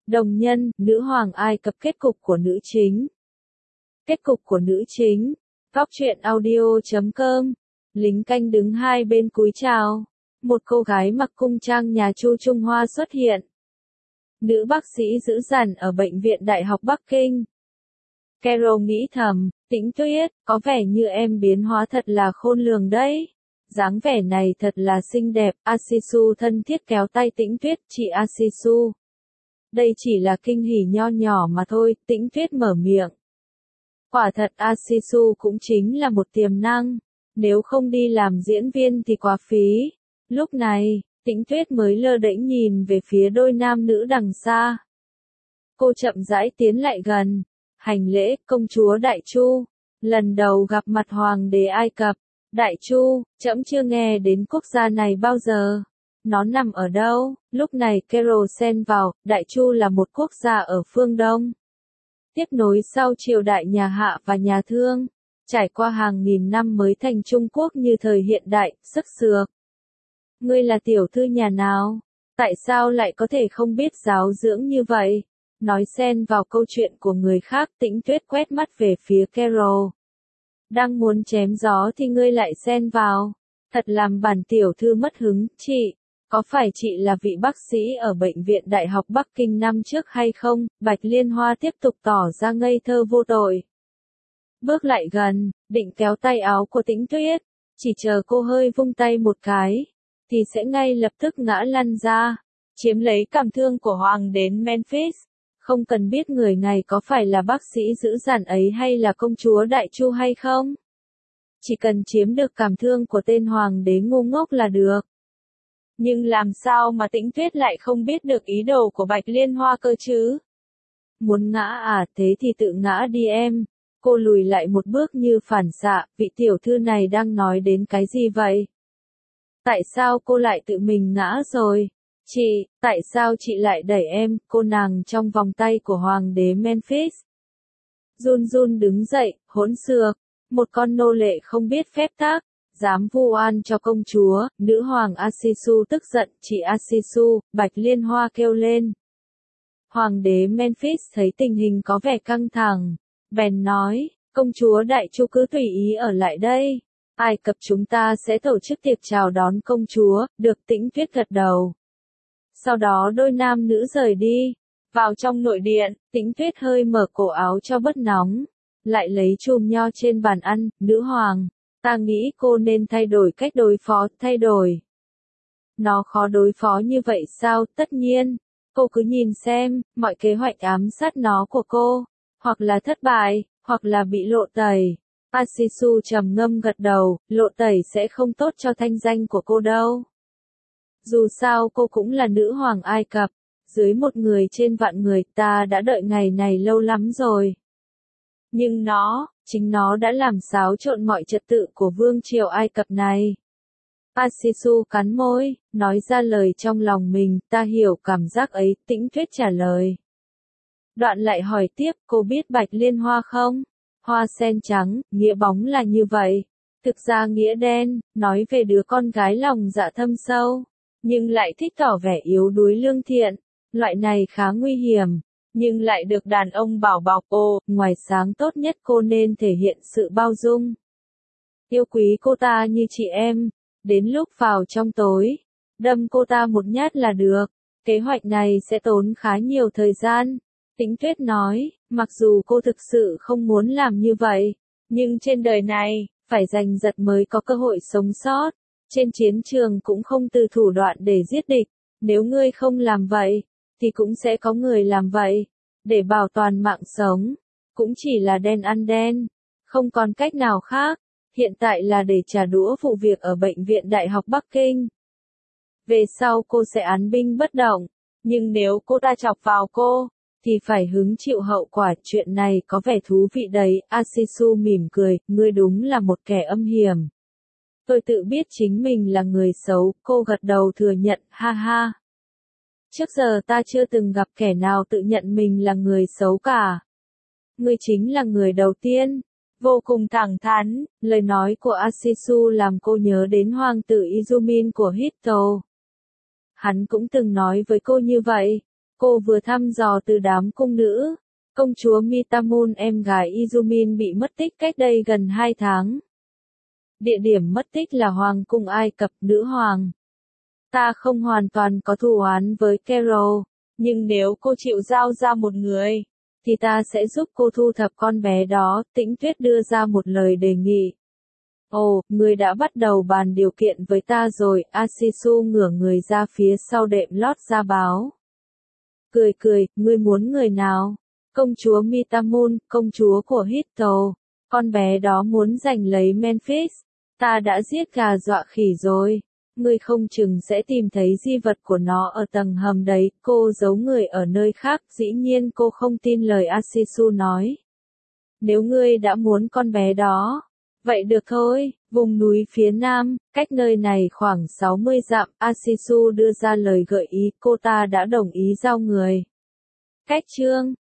Đồng nhân, nữ hoàng Ai Cập kết cục của nữ chính. Kết cục của nữ chính. Góc truyện audio.com. Lính canh đứng hai bên cúi chào. Một cô gái mặc cung trang nhà Chu Trung Hoa xuất hiện. Nữ bác sĩ giữ dằn ở Bệnh viện Đại học Bắc Kinh. Carol nghĩ thầm, Tĩnh Tuyết, có vẻ như em biến hóa thật là khôn lường đấy. Dáng vẻ này thật là xinh đẹp. Asisu thân thiết kéo tay Tĩnh Tuyết, chị Asisu. Đây chỉ là kinh hỉ nho nhỏ mà thôi, Tĩnh Tuyết mở miệng. Quả thật Asisu cũng chính là một tiềm năng. Nếu không đi làm diễn viên thì quá phí. Lúc này, Tĩnh Tuyết mới lơ đễnh nhìn về phía đôi nam nữ đằng xa. Cô chậm rãi tiến lại gần. Hành lễ, công chúa Đại Chu. Lần đầu gặp mặt hoàng đế Ai Cập. Đại Chu, trẫm chưa nghe đến quốc gia này bao giờ. Nó nằm ở đâu? Lúc này Carol xen vào, Đại Chu là một quốc gia ở phương Đông. Tiếp nối sau triều đại nhà Hạ và nhà Thương. Trải qua hàng nghìn năm mới thành Trung Quốc như thời hiện đại, sức sược. Ngươi là tiểu thư nhà nào? Tại sao lại có thể không biết giáo dưỡng như vậy? Nói xen vào câu chuyện của người khác, Tĩnh Tuyết quét mắt về phía Carol. Đang muốn chém gió thì ngươi lại xen vào. Thật làm bản tiểu thư mất hứng, chị. Có phải chị là vị bác sĩ ở Bệnh viện Đại học Bắc Kinh năm trước hay không? Bạch Liên Hoa tiếp tục tỏ ra ngây thơ vô tội. Bước lại gần, định kéo tay áo của Tĩnh Tuyết. Chỉ chờ cô hơi vung tay một cái, thì sẽ ngay lập tức ngã lăn ra. Chiếm lấy cảm thương của hoàng đến Memphis. Không cần biết người này có phải là bác sĩ giữ dằn ấy hay là công chúa Đại Chu hay không. Chỉ cần chiếm được cảm thương của tên hoàng đế ngu ngốc là được. Nhưng làm sao mà Tĩnh Tuyết lại không biết được ý đồ của Bạch Liên Hoa cơ chứ? Muốn ngã à, thế thì tự ngã đi em. Cô lùi lại một bước như phản xạ, vị tiểu thư này đang nói đến cái gì vậy? Tại sao cô lại tự mình ngã rồi? Chị, tại sao chị lại đẩy em, cô nàng trong vòng tay của hoàng đế Memphis? Run run đứng dậy, hỗn xược. Một con nô lệ không biết phép tắc, dám vu oan cho công chúa. Nữ hoàng Asisu tức giận, chị Asisu, Bạch Liên Hoa kêu lên. Hoàng đế Memphis thấy tình hình có vẻ căng thẳng, bèn nói, công chúa Đại Chu cứ tùy ý ở lại đây. Ai Cập chúng ta sẽ tổ chức tiệc chào đón công chúa, được. Tĩnh Tuyết gật đầu. Sau đó đôi nam nữ rời đi. Vào trong nội điện, Tĩnh Tuyết hơi mở cổ áo cho bớt nóng. Lại lấy chùm nho trên bàn ăn, nữ hoàng. Ta nghĩ cô nên thay đổi cách đối phó, thay đổi. Nó khó đối phó như vậy sao? Tất nhiên. Cô cứ nhìn xem, mọi kế hoạch ám sát nó của cô. Hoặc là thất bại, hoặc là bị lộ tẩy. Asisu trầm ngâm gật đầu, lộ tẩy sẽ không tốt cho thanh danh của cô đâu. Dù sao cô cũng là nữ hoàng Ai Cập, dưới một người trên vạn người, ta đã đợi ngày này lâu lắm rồi. Nhưng chính nó đã làm xáo trộn mọi trật tự của vương triều Ai Cập này. Asisu cắn môi, nói ra lời trong lòng mình, ta hiểu cảm giác ấy, Tĩnh Tuyết trả lời. Đoạn lại hỏi tiếp, cô biết Bạch Liên Hoa không? Hoa sen trắng, nghĩa bóng là như vậy. Thực ra nghĩa đen, nói về đứa con gái lòng dạ thâm sâu, nhưng lại thích tỏ vẻ yếu đuối lương thiện. Loại này khá nguy hiểm, nhưng lại được đàn ông bảo bọc. Ngoài sáng tốt nhất cô nên thể hiện sự bao dung. Yêu quý cô ta như chị em. Đến lúc vào trong tối, đâm cô ta một nhát là được. Kế hoạch này sẽ tốn khá nhiều thời gian. Tĩnh Tuyết nói, mặc dù cô thực sự không muốn làm như vậy, nhưng trên đời này, phải giành giật mới có cơ hội sống sót. Trên chiến trường cũng không từ thủ đoạn để giết địch. Nếu ngươi không làm vậy, thì cũng sẽ có người làm vậy. Để bảo toàn mạng sống, cũng chỉ là đen ăn đen. Không còn cách nào khác. Hiện tại là để trả đũa vụ việc ở Bệnh viện Đại học Bắc Kinh. Về sau cô sẽ án binh bất động. Nhưng nếu cô ta chọc vào cô, thì phải hứng chịu hậu quả. Chuyện này có vẻ thú vị đấy. Asisu mỉm cười, ngươi đúng là một kẻ âm hiểm. Tôi tự biết chính mình là người xấu, cô gật đầu thừa nhận, ha ha. Trước giờ ta chưa từng gặp kẻ nào tự nhận mình là người xấu cả. Ngươi chính là người đầu tiên. Vô cùng thẳng thắn, lời nói của Asisu làm cô nhớ đến hoàng tử Izumin của Hitto. Hắn cũng từng nói với cô như vậy. Cô vừa thăm dò từ đám cung nữ. Công chúa Mitamun em gái Izumin bị mất tích cách đây gần 2 tháng. Địa điểm mất tích là Hoàng cung Ai Cập. Nữ hoàng. Ta không hoàn toàn có thù oán với Carol, nhưng nếu cô chịu giao ra một người, thì ta sẽ giúp cô thu thập con bé đó. Tĩnh Tuyết đưa ra một lời đề nghị. Ồ, ngươi đã bắt đầu bàn điều kiện với ta rồi. Asisu ngửa người ra phía sau đệm lót ra báo. Cười cười, ngươi muốn người nào? Công chúa Mitamun, công chúa của Hitto. Con bé đó muốn giành lấy Memphis. Ta đã giết gà dọa khỉ rồi. Ngươi không chừng sẽ tìm thấy di vật của nó ở tầng hầm đấy. Cô giấu người ở nơi khác. Dĩ nhiên cô không tin lời Asisu nói. Nếu ngươi đã muốn con bé đó, vậy được thôi. Vùng núi phía nam, cách nơi này khoảng 60 dặm. Asisu đưa ra lời gợi ý. Cô ta đã đồng ý giao người. Cách chương